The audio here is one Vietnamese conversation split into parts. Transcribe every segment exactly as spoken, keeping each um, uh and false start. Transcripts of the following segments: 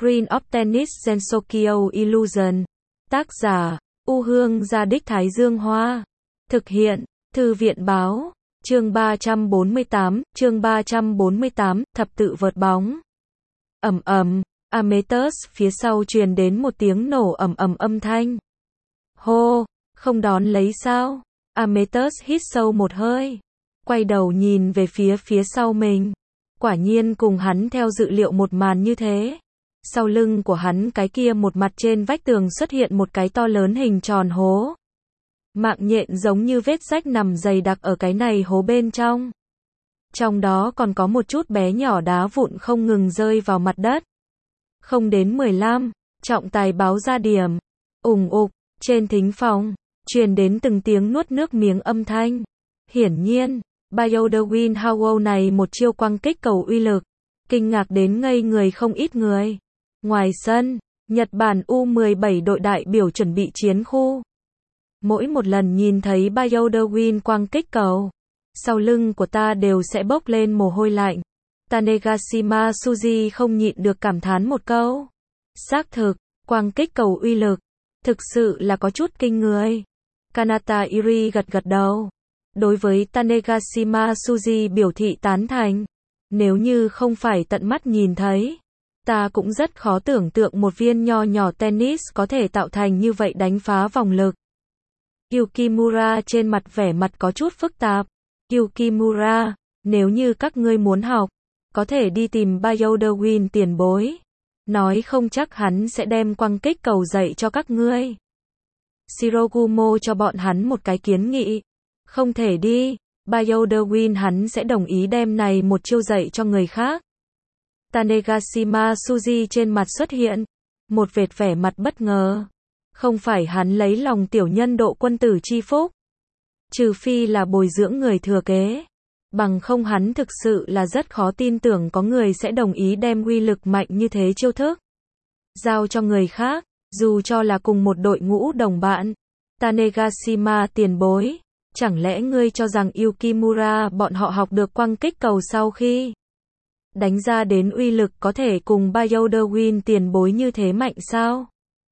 Green of Tennis Gensokyo Illusion. Tác giả, U Hương Gia Đích Thái Dương Hoa. Thực hiện, Thư viện Báo. Chương ba trăm bốn mươi tám, chương ba trăm bốn mươi tám, thập tự vợt bóng. Ầm ầm, Amethyst phía sau truyền đến một tiếng nổ ầm ầm âm thanh. Hô, không đón lấy sao? Amethyst hít sâu một hơi, quay đầu nhìn về phía phía sau mình. Quả nhiên cùng hắn theo dự liệu một màn như thế. Sau lưng của hắn cái kia một mặt trên vách tường xuất hiện một cái to lớn hình tròn hố. Mạng nhện giống như vết rách nằm dày đặc ở cái này hố bên trong. Trong đó còn có một chút bé nhỏ đá vụn không ngừng rơi vào mặt đất. Không đến mười lăm, trọng tài báo ra điểm. Ùng ục, trên thính phòng, truyền đến từng tiếng nuốt nước miếng âm thanh. Hiển nhiên, Bioderwin Howell này một chiêu quăng kích cầu uy lực, kinh ngạc đến ngây người không ít người. Ngoài sân, Nhật Bản U mười bảy đội đại biểu chuẩn bị chiến khu. Mỗi một lần nhìn thấy Bioderwin quăng kích cầu, sau lưng của ta đều sẽ bốc lên mồ hôi lạnh. Tanegashima Suji không nhịn được cảm thán một câu. Xác thực, quăng kích cầu uy lực, thực sự là có chút kinh người. Kanata Iri gật gật đầu. Đối với Tanegashima Suji biểu thị tán thành. Nếu như không phải tận mắt nhìn thấy, ta cũng rất khó tưởng tượng một viên nho nhỏ tennis có thể tạo thành như vậy đánh phá vòng lực. Yukimura trên mặt vẻ mặt có chút phức tạp. Yukimura, nếu như các ngươi muốn học, có thể đi tìm Bioderwin tiền bối. Nói không chắc hắn sẽ đem quăng kích cầu dạy cho các ngươi. Shirogumo cho bọn hắn một cái kiến nghị. Không thể đi, Bioderwin hắn sẽ đồng ý đem này một chiêu dạy cho người khác. Tanegashima Suji trên mặt xuất hiện một vệt vẻ mặt bất ngờ. Không phải hắn lấy lòng tiểu nhân độ quân tử chi phúc. Trừ phi là bồi dưỡng người thừa kế. Bằng không hắn thực sự là rất khó tin tưởng có người sẽ đồng ý đem uy lực mạnh như thế chiêu thức giao cho người khác, dù cho là cùng một đội ngũ đồng bạn. Tanegashima tiền bối, chẳng lẽ ngươi cho rằng Yukimura bọn họ học được quăng kích cầu sau khi đánh ra đến uy lực có thể cùng Bioderwin tiền bối như thế mạnh sao?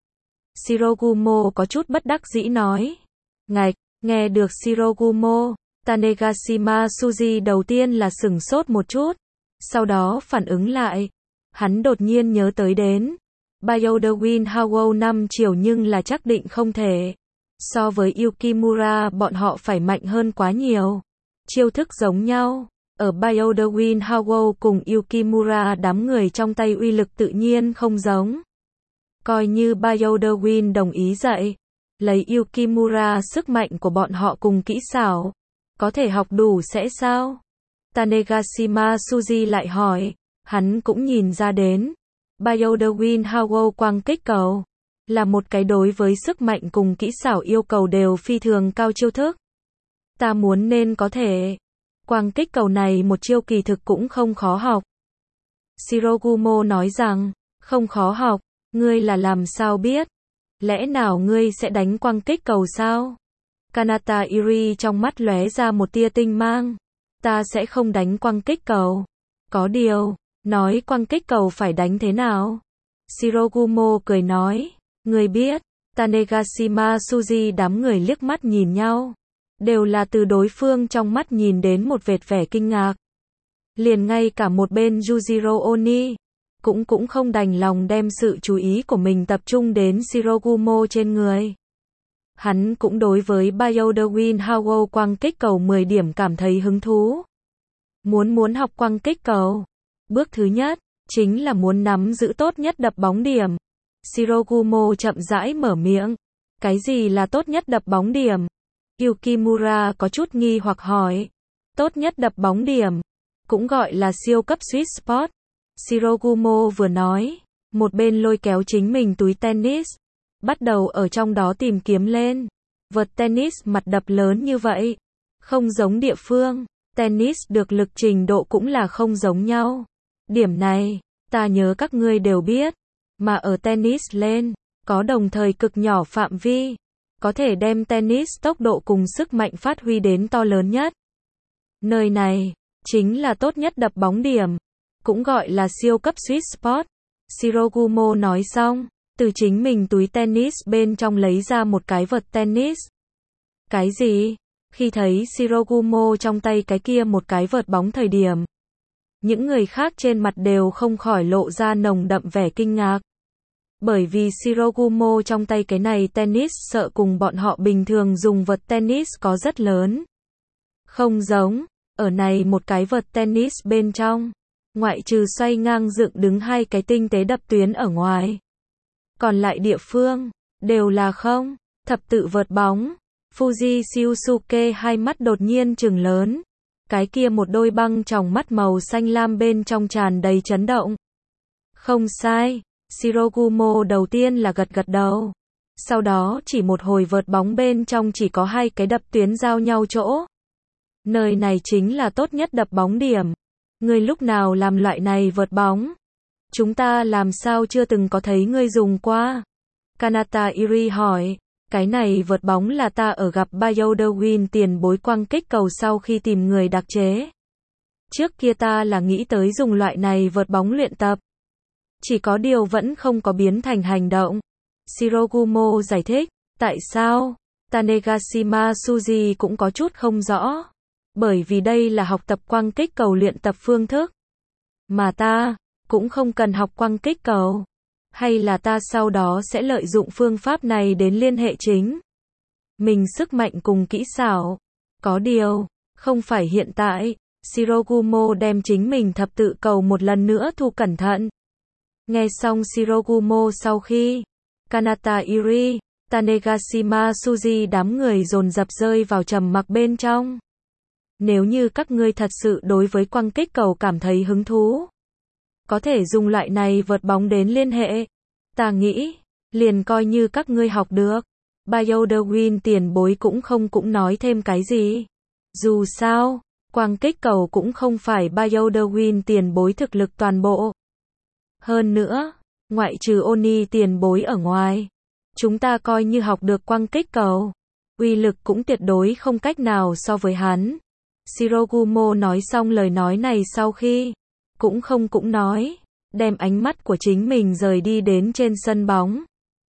Shirogumo có chút bất đắc dĩ nói. Ngạch, nghe được Shirogumo, Tanegashima Suji đầu tiên là sửng sốt một chút, sau đó phản ứng lại. Hắn đột nhiên nhớ tới đến Bioderwin Howell năm chiều nhưng là chắc định không thể. So với Yukimura bọn họ phải mạnh hơn quá nhiều. Chiêu thức giống nhau, ở Bioderwin Howell cùng Yukimura đám người trong tay uy lực tự nhiên không giống. Coi như Bioderwin đồng ý dạy, lấy Yukimura sức mạnh của bọn họ cùng kỹ xảo, có thể học đủ sẽ sao? Tanegashima Suji lại hỏi, hắn cũng nhìn ra đến, Bioderwin Howell quăng kích cầu, là một cái đối với sức mạnh cùng kỹ xảo yêu cầu đều phi thường cao chiêu thức. Ta muốn nên có thể, quăng kích cầu này một chiêu kỳ thực cũng không khó học. Shirogumo nói rằng, không khó học, ngươi là làm sao biết? Lẽ nào ngươi sẽ đánh quăng kích cầu sao? Kanata Iri trong mắt lóe ra một tia tinh mang. Ta sẽ không đánh quăng kích cầu. Có điều, nói quăng kích cầu phải đánh thế nào? Shirogumo cười nói, ngươi biết. Tanegashima Suji đám người liếc mắt nhìn nhau, đều là từ đối phương trong mắt nhìn đến một vệt vẻ kinh ngạc. Liền ngay cả một bên Yujiro Oni cũng cũng không đành lòng đem sự chú ý của mình tập trung đến Shirogumo trên người. Hắn cũng đối với Bioderwin Howell quăng kích cầu mười điểm cảm thấy hứng thú. Muốn muốn học quăng kích cầu, bước thứ nhất chính là muốn nắm giữ tốt nhất đập bóng điểm. Shirogumo chậm rãi mở miệng. Cái gì là tốt nhất đập bóng điểm? Yukimura có chút nghi hoặc hỏi. Tốt nhất đập bóng điểm, cũng gọi là siêu cấp sweet spot. Shirogumo vừa nói, một bên lôi kéo chính mình túi tennis, bắt đầu ở trong đó tìm kiếm lên. Vợt tennis mặt đập lớn như vậy, không giống địa phương, tennis được lực trình độ cũng là không giống nhau. Điểm này, ta nhớ các ngươi đều biết, mà ở tennis lên, có đồng thời cực nhỏ phạm vi, có thể đem tennis tốc độ cùng sức mạnh phát huy đến to lớn nhất. Nơi này, chính là tốt nhất đập bóng điểm, cũng gọi là siêu cấp sweet spot. Shirogumo nói xong, từ chính mình túi tennis bên trong lấy ra một cái vợt tennis. Cái gì? Khi thấy Shirogumo trong tay cái kia một cái vợt bóng thời điểm, những người khác trên mặt đều không khỏi lộ ra nồng đậm vẻ kinh ngạc. Bởi vì Shirogumo trong tay cái này tennis sợ cùng bọn họ bình thường dùng vợt tennis có rất lớn. Không giống, ở này một cái vợt tennis bên trong, ngoại trừ xoay ngang dựng đứng hai cái tinh tế đập tuyến ở ngoài, còn lại địa phương, đều là không, thập tự vợt bóng. Fuji Shiosuke hai mắt đột nhiên trừng lớn. Cái kia một đôi băng tròng mắt màu xanh lam bên trong tràn đầy chấn động. Không sai, Shirogumo đầu tiên là gật gật đầu. Sau đó chỉ một hồi vợt bóng bên trong chỉ có hai cái đập tuyến giao nhau chỗ. Nơi này chính là tốt nhất đập bóng điểm. Ngươi lúc nào làm loại này vợt bóng? Chúng ta làm sao chưa từng có thấy ngươi dùng qua? Kanata Iri hỏi. Cái này vợt bóng là ta ở gặp Bioderwin tiền bối quăng kích cầu sau khi tìm người đặc chế. Trước kia ta là nghĩ tới dùng loại này vợt bóng luyện tập. Chỉ có điều vẫn không có biến thành hành động. Shirogumo giải thích. Tại sao? Tanegashima Suji cũng có chút không rõ. Bởi vì đây là học tập quăng kích cầu luyện tập phương thức. Mà ta, cũng không cần học quăng kích cầu. Hay là ta sau đó sẽ lợi dụng phương pháp này đến liên hệ chính mình sức mạnh cùng kỹ xảo. Có điều, không phải hiện tại. Shirogumo đem chính mình thập tự cầu một lần nữa thu cẩn thận. Nghe xong Shirogumo sau khi, Kanata Iri, Tanegashima Suji đám người dồn dập rơi vào trầm mặc bên trong. Nếu như các ngươi thật sự đối với quăng kích cầu cảm thấy hứng thú, có thể dùng loại này vợt bóng đến liên hệ. Ta nghĩ, liền coi như các ngươi học được. Bioderwin tiền bối cũng không cũng nói thêm cái gì. Dù sao, quăng kích cầu cũng không phải Bioderwin tiền bối thực lực toàn bộ. Hơn nữa, ngoại trừ Oni tiền bối ở ngoài, chúng ta coi như học được quăng kích cầu, uy lực cũng tuyệt đối không cách nào so với hắn. Shirogumo nói xong lời nói này sau khi, cũng không cũng nói, đem ánh mắt của chính mình rời đi đến trên sân bóng.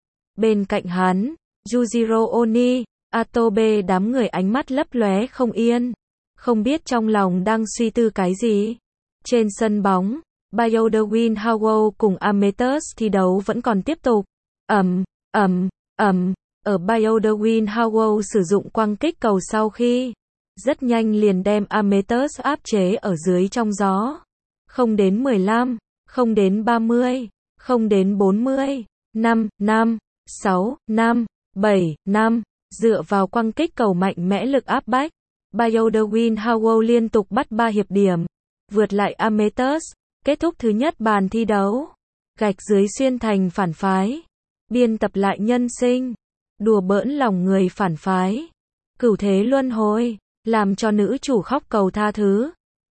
Bên cạnh hắn, Yujiro Oni, Atobe đám người ánh mắt lấp lóe không yên, không biết trong lòng đang suy tư cái gì. Trên sân bóng, Bioderwin Howell cùng Amethyst thi đấu vẫn còn tiếp tục. Ầm, ầm, ầm, ở Bioderwin Howell sử dụng quăng kích cầu sau khi, rất nhanh liền đem Amethyst áp chế ở dưới trong gió. Không đến mười lăm, không đến ba mươi, không đến bốn mươi, năm, năm, sáu, năm, bảy, năm, dựa vào quăng kích cầu mạnh mẽ lực áp bách, Bioderwin Howell liên tục bắt ba hiệp điểm, vượt lại Amethyst, kết thúc thứ nhất bàn thi đấu. Gạch dưới xuyên thành phản phái, biên tập lại nhân sinh, đùa bỡn lòng người phản phái, cửu thế luân hồi, làm cho nữ chủ khóc cầu tha thứ.